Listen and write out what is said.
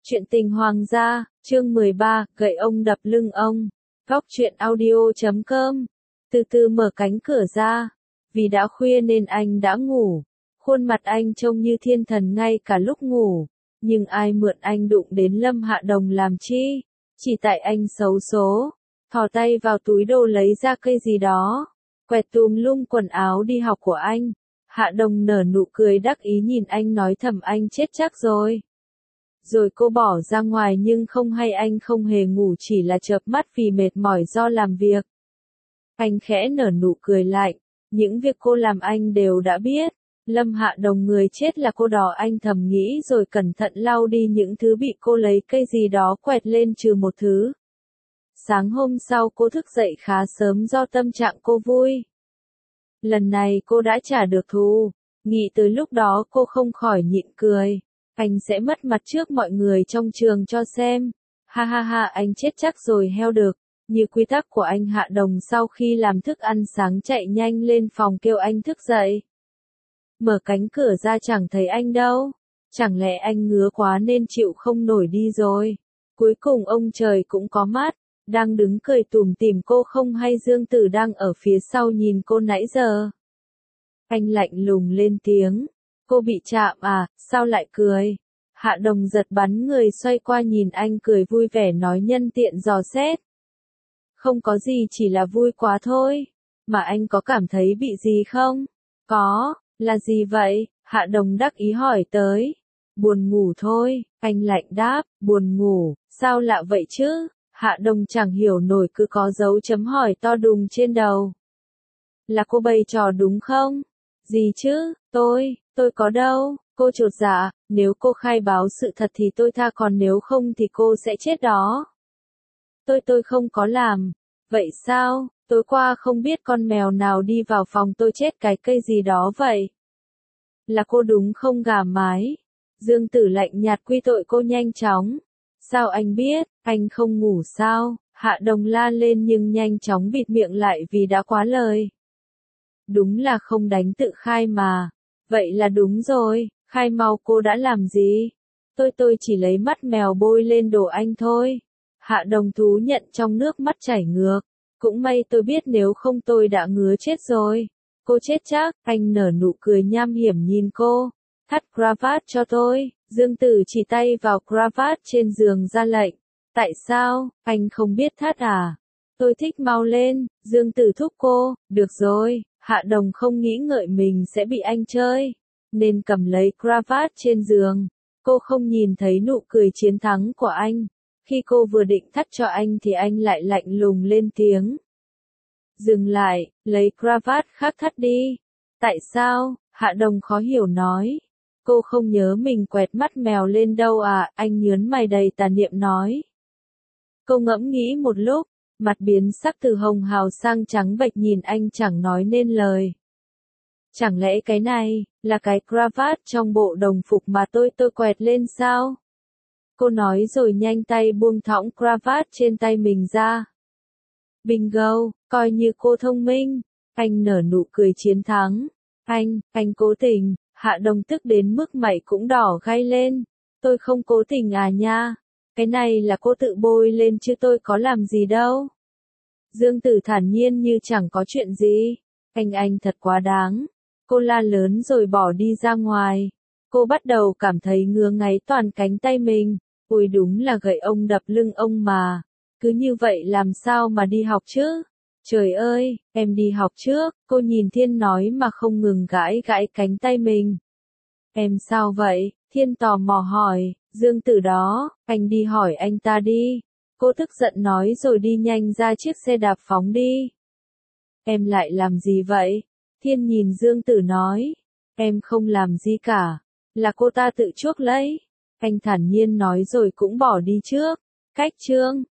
Chuyện tình hoàng gia, chương 13, gậy ông đập lưng ông. Góc truyện audio.com. Từ từ mở cánh cửa ra. Vì đã khuya nên anh đã ngủ. Khuôn mặt anh trông như thiên thần ngay cả lúc ngủ. Nhưng ai mượn anh đụng đến Lâm Hạ Đồng làm chi? Chỉ tại anh xấu số. Thò tay vào túi đồ lấy ra cây gì đó. Quẹt tùm lum quần áo đi học của anh. Hạ Đồng nở nụ cười đắc ý nhìn anh nói thầm anh chết chắc rồi. Rồi cô bỏ ra ngoài nhưng không hay anh không hề ngủ chỉ là chợp mắt vì mệt mỏi do làm việc. Anh khẽ nở nụ cười lạnh, những việc cô làm anh đều đã biết. Lâm Hạ Đồng người chết là cô đó anh thầm nghĩ rồi cẩn thận lau đi những thứ bị cô lấy cây gì đó quẹt lên trừ một thứ. Sáng hôm sau cô thức dậy khá sớm do tâm trạng cô vui. Lần này cô đã trả được thù, nghĩ tới lúc đó cô không khỏi nhịn cười. Anh sẽ mất mặt trước mọi người trong trường cho xem. Ha ha ha, anh chết chắc rồi heo được. Như quy tắc của anh, Hạ Đồng sau khi làm thức ăn sáng chạy nhanh lên phòng kêu anh thức dậy. Mở cánh cửa ra chẳng thấy anh đâu. Chẳng lẽ anh ngứa quá nên chịu không nổi đi rồi. Cuối cùng ông trời cũng có mắt. Đang đứng cười tủm tỉm cô không hay Dương Tử đang ở phía sau nhìn cô nãy giờ. Anh lạnh lùng lên tiếng. Cô bị chạm à, sao lại cười? Hạ Đồng giật bắn người xoay qua nhìn anh cười vui vẻ nói nhân tiện dò xét. Không có gì, chỉ là vui quá thôi. Mà anh có cảm thấy bị gì không? Có, là gì vậy? Hạ Đồng đắc ý hỏi tới. Buồn ngủ thôi, anh lạnh đáp, buồn ngủ, sao lạ vậy chứ? Hạ Đồng chẳng hiểu nổi cứ có dấu chấm hỏi to đùng trên đầu. Là cô bày trò đúng không? Gì chứ, tôi có đâu, cô chột dạ, nếu cô khai báo sự thật thì tôi tha còn nếu không thì cô sẽ chết đó. Tôi không có làm, vậy sao, tối qua không biết con mèo nào đi vào phòng tôi chết cái cây gì đó vậy. Là cô đúng không gà mái? Dương Tử lạnh nhạt quy tội cô nhanh chóng. Sao anh biết, anh không ngủ sao? Hạ Đồng la lên nhưng nhanh chóng bịt miệng lại vì đã quá lời. Đúng là không đánh tự khai mà. Vậy là đúng rồi, khai mau cô đã làm gì? Tôi chỉ lấy mắt mèo bôi lên đồ anh thôi. Hạ Đồng thú nhận trong nước mắt chảy ngược. Cũng may tôi biết nếu không tôi đã ngứa chết rồi. Cô chết chắc, anh nở nụ cười nham hiểm nhìn cô. Thắt cravat cho tôi, Dương Tử chỉ tay vào cravat trên giường ra lệnh. Tại sao, anh không biết thắt à? Tôi thích mau lên, Dương Tử thúc cô, được rồi. Hạ Đồng không nghĩ ngợi mình sẽ bị anh chơi, nên cầm lấy cravat trên giường. Cô không nhìn thấy nụ cười chiến thắng của anh. Khi cô vừa định thắt cho anh thì anh lại lạnh lùng lên tiếng. Dừng lại, lấy cravat khác thắt đi. Tại sao? Hạ Đồng khó hiểu nói. Cô không nhớ mình quẹt mắt mèo lên đâu à, anh nhớn mày đầy tà niệm nói. Cô ngẫm nghĩ một lúc. Mặt biến sắc từ hồng hào sang trắng bệch nhìn anh chẳng nói nên lời. Chẳng lẽ cái này, là cái cravat trong bộ đồng phục mà tôi quẹt lên sao? Cô nói rồi nhanh tay buông thõng cravat trên tay mình ra. Bingo, coi như cô thông minh. Anh nở nụ cười chiến thắng. Anh cố tình. Hạ Đồng tức đến mức mày cũng đỏ gay lên. Tôi không cố tình à nha. Cái này là cô tự bôi lên chứ tôi có làm gì đâu. Dương Tử thản nhiên như chẳng có chuyện gì. Anh thật quá đáng. Cô la lớn rồi bỏ đi ra ngoài. Cô bắt đầu cảm thấy ngứa ngáy toàn cánh tay mình. Ôi đúng là gậy ông đập lưng ông mà. Cứ như vậy làm sao mà đi học chứ? Trời ơi, em đi học trước. Cô nhìn Thiên nói mà không ngừng gãi cánh tay mình. Em sao vậy? Thiên tò mò hỏi. Dương Tử đó, anh đi hỏi anh ta đi. Cô tức giận nói rồi đi nhanh ra chiếc xe đạp phóng đi. Em lại làm gì vậy? Thiên nhìn Dương Tử nói. Em không làm gì cả. Là cô ta tự chuốc lấy. Anh thản nhiên nói rồi cũng bỏ đi trước. Cách chương.